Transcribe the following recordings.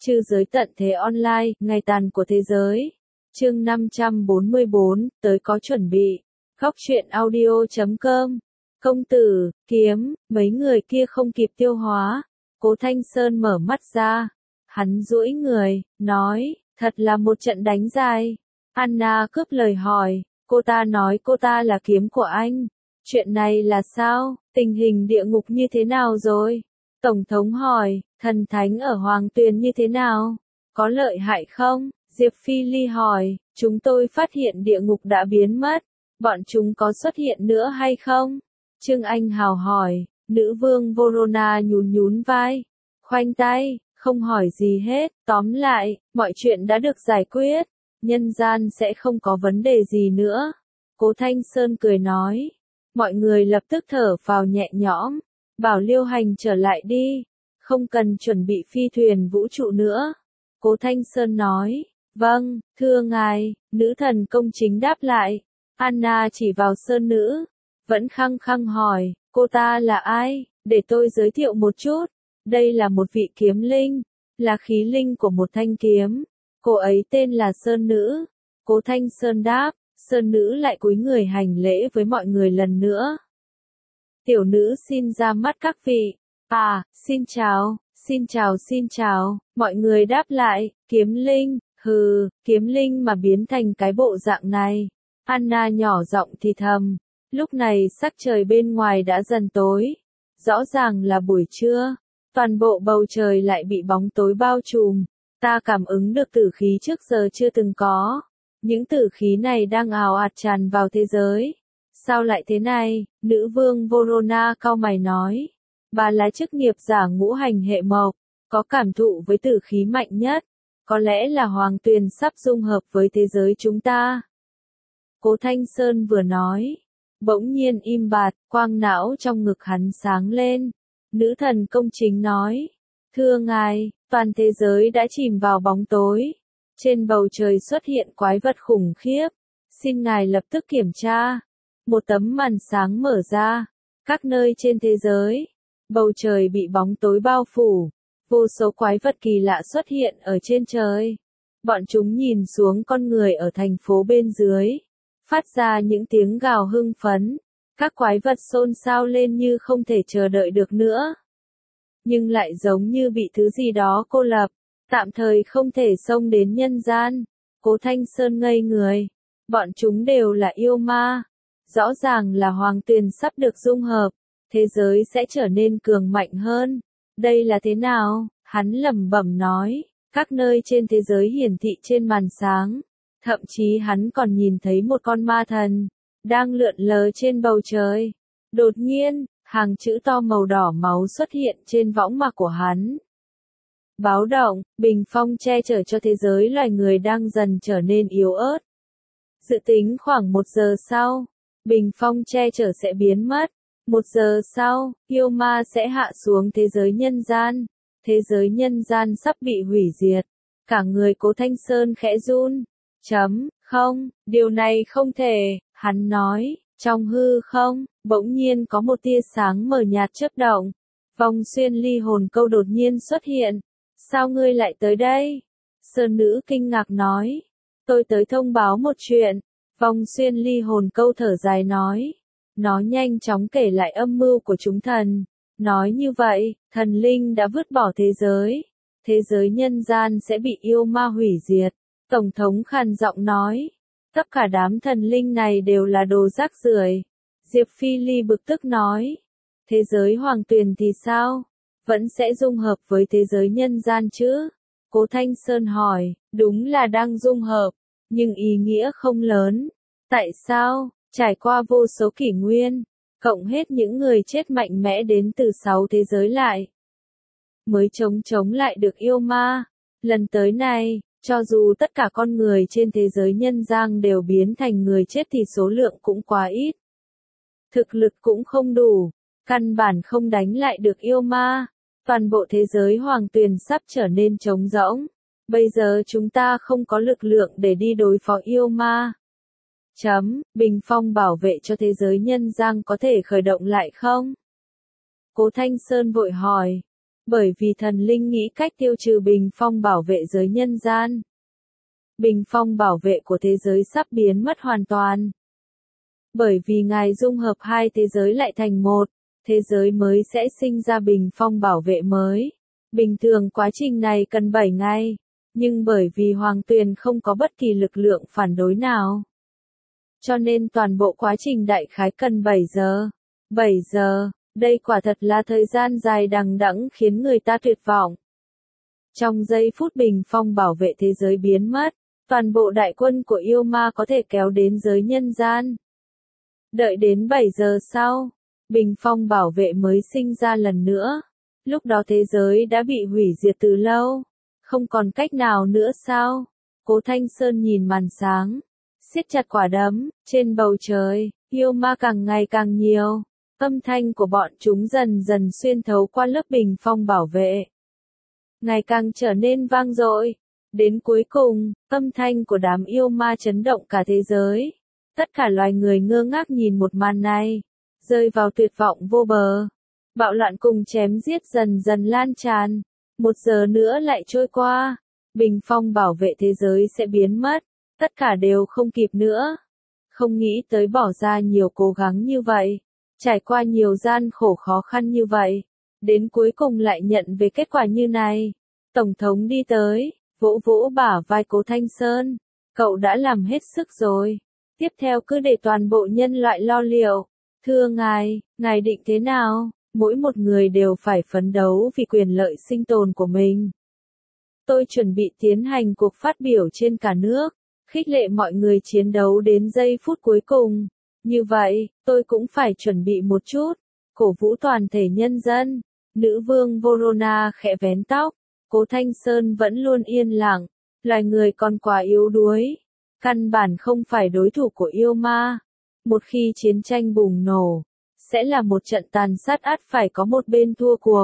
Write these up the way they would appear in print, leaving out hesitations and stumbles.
Trư giới tận thế online, ngày tàn của thế giới. Chương 544, tới có chuẩn bị. Góc truyện audio.com. Công tử, kiếm, mấy người kia không kịp tiêu hóa. Cố Thanh Sơn mở mắt ra. Hắn duỗi người, nói, thật là một trận đánh dài. Anna cướp lời hỏi, cô ta nói cô ta là kiếm của anh. Chuyện này là sao? Tình hình địa ngục như thế nào rồi? Tổng thống hỏi, thần thánh ở Hoàng Tuyền như thế nào? Có lợi hại không? Diệp Phi Ly hỏi, chúng tôi phát hiện địa ngục đã biến mất. Bọn chúng có xuất hiện nữa hay không? Trương Anh Hào hỏi, nữ vương Vorona nhún vai, khoanh tay, không hỏi gì hết. Tóm lại, mọi chuyện đã được giải quyết. Nhân gian sẽ không có vấn đề gì nữa. Cố Thanh Sơn cười nói. Mọi người lập tức thở phào nhẹ nhõm. Bảo Liêu Hành trở lại đi. Không cần chuẩn bị phi thuyền vũ trụ nữa. Cố Thanh Sơn nói. Vâng, thưa ngài. Nữ thần công chính đáp lại. Anna chỉ vào Sơn nữ. Vẫn khăng khăng hỏi. Cô ta là ai? Để tôi giới thiệu một chút. Đây là một vị kiếm linh. Là khí linh của một thanh kiếm. Cô ấy tên là Sơn nữ. Cố Thanh Sơn đáp. Sơn nữ lại cúi người hành lễ với mọi người lần nữa. Tiểu nữ xin ra mắt các vị. Xin chào, xin chào. Mọi người đáp lại, kiếm linh, hừ, kiếm linh mà biến thành cái bộ dạng này. Anna nhỏ giọng thì thầm. Lúc này sắc trời bên ngoài đã dần tối. Rõ ràng là buổi trưa. Toàn bộ bầu trời lại bị bóng tối bao trùm. Ta cảm ứng được tử khí trước giờ chưa từng có. Những tử khí này đang ào ạt tràn vào thế giới. Sao lại thế này? Nữ vương Vorona cau mày nói. Bà là chức nghiệp giả ngũ hành hệ mộc, có cảm thụ với tử khí mạnh nhất. Có lẽ là Hoàng Tuyền sắp dung hợp với thế giới chúng ta. Cố Thanh Sơn vừa nói. Bỗng nhiên im bặt, quang não trong ngực hắn sáng lên. Nữ thần công chính nói. Thưa ngài, toàn thế giới đã chìm vào bóng tối. Trên bầu trời xuất hiện quái vật khủng khiếp. Xin ngài lập tức kiểm tra. Một tấm màn sáng mở ra. Các nơi trên thế giới. Bầu trời bị bóng tối bao phủ. Vô số quái vật kỳ lạ xuất hiện ở trên trời. Bọn chúng nhìn xuống con người ở thành phố bên dưới. Phát ra những tiếng gào hưng phấn. Các quái vật xôn xao lên như không thể chờ đợi được nữa. Nhưng lại giống như bị thứ gì đó cô lập. Tạm thời không thể xông đến nhân gian. Cố Thanh Sơn ngây người. Bọn chúng đều là yêu ma. Rõ ràng là Hoàng Tuyền sắp được dung hợp. Thế giới sẽ trở nên cường mạnh hơn. Đây là thế nào? Hắn lẩm bẩm nói. Các nơi trên thế giới hiển thị trên màn sáng. Thậm chí hắn còn nhìn thấy một con ma thần. Đang lượn lờ trên bầu trời. Đột nhiên, hàng chữ to màu đỏ máu xuất hiện trên võng mạc của hắn. Báo động, bình phong che chở cho thế giới loài người đang dần trở nên yếu ớt. Dự tính khoảng 1 giờ sau, bình phong che chở sẽ biến mất. 1 giờ sau, yêu ma sẽ hạ xuống thế giới nhân gian. Thế giới nhân gian sắp bị hủy diệt. Cả người Cố Thanh Sơn khẽ run. Không, điều này không thể, hắn nói. Trong hư không, bỗng nhiên có một tia sáng mờ nhạt chớp động. Vòng xuyên ly hồn câu đột nhiên xuất hiện. Sao ngươi lại tới đây? Sơn nữ kinh ngạc nói. Tôi tới thông báo một chuyện. Vòng xuyên ly hồn câu thở dài nói. Nó nhanh chóng kể lại âm mưu của chúng thần. Nói như vậy, thần linh đã vứt bỏ thế giới. Thế giới nhân gian sẽ bị yêu ma hủy diệt. Tổng thống khàn giọng nói. Tất cả đám thần linh này đều là đồ rác rưởi. Diệp Phi Ly bực tức nói. Thế giới Hoàng Tuyền thì sao? Vẫn sẽ dung hợp với thế giới nhân gian chứ? Cố Thanh Sơn hỏi. Đúng là đang dung hợp. Nhưng ý nghĩa không lớn. Tại sao? Trải qua vô số kỷ nguyên. Cộng hết những người chết mạnh mẽ đến từ 6 thế giới lại. Mới chống lại được yêu ma. Lần tới này, cho dù tất cả con người trên thế giới nhân gian đều biến thành người chết thì số lượng cũng quá ít. Thực lực cũng không đủ. Căn bản không đánh lại được yêu ma. Toàn bộ thế giới Hoàng Tuyền sắp trở nên trống rỗng. Bây giờ chúng ta không có lực lượng để đi đối phó yêu ma. Bình phong bảo vệ cho thế giới nhân gian có thể khởi động lại không? Cố Thanh Sơn vội hỏi. Bởi vì thần linh nghĩ cách tiêu trừ bình phong bảo vệ giới nhân gian. Bình phong bảo vệ của thế giới sắp biến mất hoàn toàn. Bởi vì Ngài dung hợp hai thế giới lại thành một, thế giới mới sẽ sinh ra bình phong bảo vệ mới. Bình thường quá trình này cần 7 ngày, nhưng bởi vì Hoàng Tuyền không có bất kỳ lực lượng phản đối nào, cho nên toàn bộ quá trình đại khái cần 7 giờ. 7 giờ, đây quả thật là thời gian dài đằng đẵng khiến người ta tuyệt vọng. Trong giây phút bình phong bảo vệ thế giới biến mất, toàn bộ đại quân của yêu ma có thể kéo đến giới nhân gian. Đợi đến 7 giờ sau, bình phong bảo vệ mới sinh ra lần nữa. Lúc đó thế giới đã bị hủy diệt từ lâu. Không còn cách nào nữa sao? Cố Thanh Sơn nhìn màn sáng, siết chặt quả đấm, trên bầu trời, yêu ma càng ngày càng nhiều. Âm thanh của bọn chúng dần dần xuyên thấu qua lớp bình phong bảo vệ, ngày càng trở nên vang dội. Đến cuối cùng, âm thanh của đám yêu ma chấn động cả thế giới. Tất cả loài người ngơ ngác nhìn một màn này, rơi vào tuyệt vọng vô bờ. Bạo loạn cùng chém giết dần dần lan tràn. 1 giờ nữa lại trôi qua, bình phong bảo vệ thế giới sẽ biến mất. Tất cả đều không kịp nữa. Không nghĩ tới bỏ ra nhiều cố gắng như vậy, trải qua nhiều gian khổ khó khăn như vậy, đến cuối cùng lại nhận về kết quả như này. Tổng thống đi tới, vỗ vỗ bả vai Cố Thanh Sơn. Cậu đã làm hết sức rồi. Tiếp theo cứ để toàn bộ nhân loại lo liệu. Thưa ngài định thế nào? Mỗi một người đều phải phấn đấu vì quyền lợi sinh tồn của mình. Tôi chuẩn bị tiến hành cuộc phát biểu trên cả nước, khích lệ mọi người chiến đấu đến giây phút cuối cùng. Như vậy, tôi cũng phải chuẩn bị một chút, cổ vũ toàn thể nhân dân. Nữ vương Vorona khẽ vén tóc, Cố Thanh Sơn vẫn luôn yên lặng, loài người còn quá yếu đuối, căn bản không phải đối thủ của yêu ma. Một khi chiến tranh bùng nổ, sẽ là một trận tàn sát, ắt phải có một bên thua cuộc.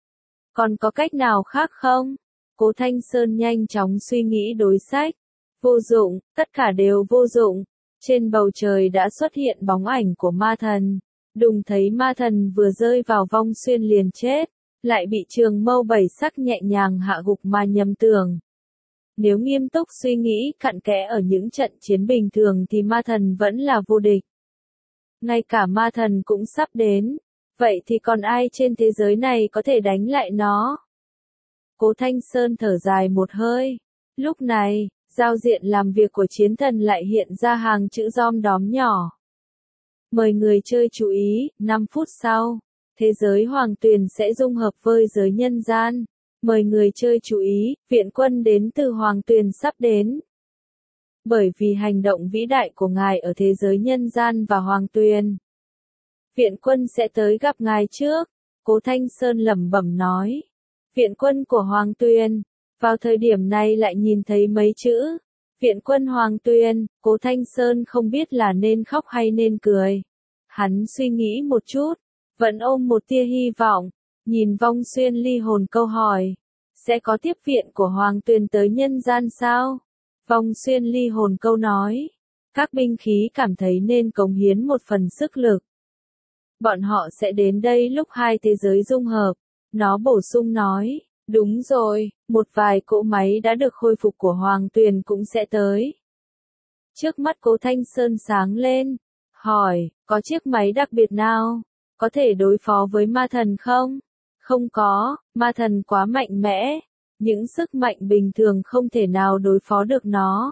Còn có cách nào khác không? Cố Thanh Sơn nhanh chóng suy nghĩ đối sách. Vô dụng, tất cả đều vô dụng. Trên bầu trời đã xuất hiện bóng ảnh của ma thần. Đùng thấy ma thần vừa rơi vào vong xuyên liền chết, lại bị trường mâu 7 sắc nhẹ nhàng hạ gục mà nhầm tưởng. Nếu nghiêm túc suy nghĩ cặn kẽ ở những trận chiến bình thường thì ma thần vẫn là vô địch. Ngay cả ma thần cũng sắp đến, vậy thì còn ai trên thế giới này có thể đánh lại nó? Cố Thanh Sơn thở dài một hơi. Lúc này, giao diện làm việc của chiến thần lại hiện ra hàng chữ rom đóm nhỏ. Mời người chơi chú ý, 5 phút sau, thế giới Hoàng Tuyền sẽ dung hợp với giới nhân gian. Mời người chơi chú ý, viện quân đến từ Hoàng Tuyền sắp đến. Bởi vì hành động vĩ đại của ngài ở thế giới nhân gian và Hoàng Tuyền, viện quân sẽ tới gặp ngài trước. Cố Thanh Sơn lẩm bẩm nói. Viện quân của Hoàng Tuyền. Vào thời điểm này lại nhìn thấy mấy chữ viện quân Hoàng Tuyền. Cố Thanh Sơn không biết là nên khóc hay nên cười. Hắn suy nghĩ một chút, vẫn ôm một tia hy vọng, nhìn Vong Xuyên ly hồn câu hỏi, sẽ có tiếp viện của Hoàng Tuyền tới nhân gian sao? Vong Xuyên ly hồn câu nói, các binh khí cảm thấy nên cống hiến một phần sức lực. Bọn họ sẽ đến đây lúc hai thế giới dung hợp. Nó bổ sung nói, đúng rồi, một vài cỗ máy đã được khôi phục của Hoàng Tuyền cũng sẽ tới. Trước mắt Cố Thanh Sơn sáng lên, hỏi, có chiếc máy đặc biệt nào? Có thể đối phó với ma thần không? Không có, ma thần quá mạnh mẽ. Những sức mạnh bình thường không thể nào đối phó được nó.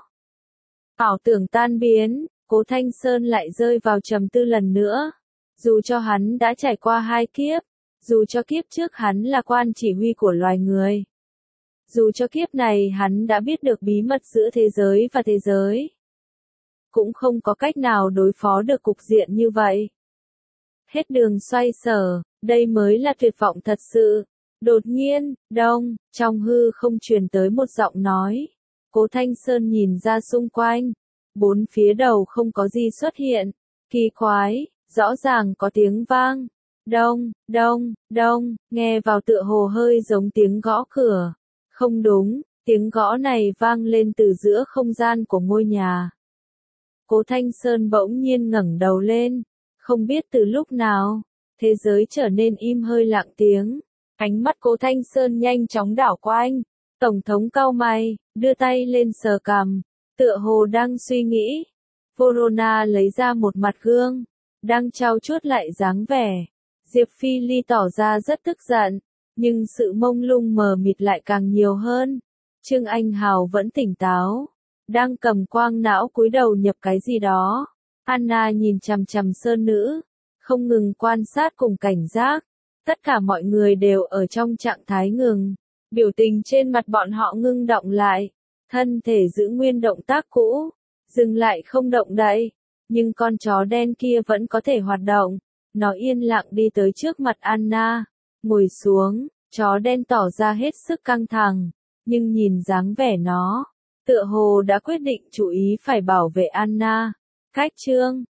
Ảo tưởng tan biến, Cố Thanh Sơn lại rơi vào trầm tư lần nữa. Dù cho hắn đã trải qua 2 kiếp, dù cho kiếp trước hắn là quan chỉ huy của loài người, dù cho kiếp này hắn đã biết được bí mật giữa thế giới và thế giới, cũng không có cách nào đối phó được cục diện như vậy. Hết đường xoay sở, đây mới là tuyệt vọng thật sự. Đột nhiên, đông, trong hư không truyền tới một giọng nói. Cố Thanh Sơn nhìn ra xung quanh, 4 phía đầu không có gì xuất hiện. Kỳ quái, rõ ràng có tiếng vang. Đông, đông, đông, nghe vào tựa hồ hơi giống tiếng gõ cửa. Không đúng, tiếng gõ này vang lên từ giữa không gian của ngôi nhà. Cố Thanh Sơn bỗng nhiên ngẩng đầu lên, không biết từ lúc nào, thế giới trở nên im hơi lặng tiếng. Ánh mắt Cố Thanh Sơn nhanh chóng đảo qua anh. Tổng thống cau mày, đưa tay lên sờ cằm, tựa hồ đang suy nghĩ. Verona lấy ra một mặt gương, đang trau chuốt lại dáng vẻ. Diệp Phi Ly tỏ ra rất tức giận, nhưng sự mông lung mờ mịt lại càng nhiều hơn. Trương Anh Hào vẫn tỉnh táo, đang cầm quang não cúi đầu nhập cái gì đó. Anna nhìn chằm chằm Sơn Nữ, không ngừng quan sát cùng cảnh giác. Tất cả mọi người đều ở trong trạng thái ngừng. Biểu tình trên mặt bọn họ ngưng động lại. Thân thể giữ nguyên động tác cũ. Dừng lại không động đậy. Nhưng con chó đen kia vẫn có thể hoạt động. Nó yên lặng đi tới trước mặt Anna. Ngồi xuống. Chó đen tỏ ra hết sức căng thẳng. Nhưng nhìn dáng vẻ nó, tựa hồ đã quyết định chú ý phải bảo vệ Anna. Cách Trương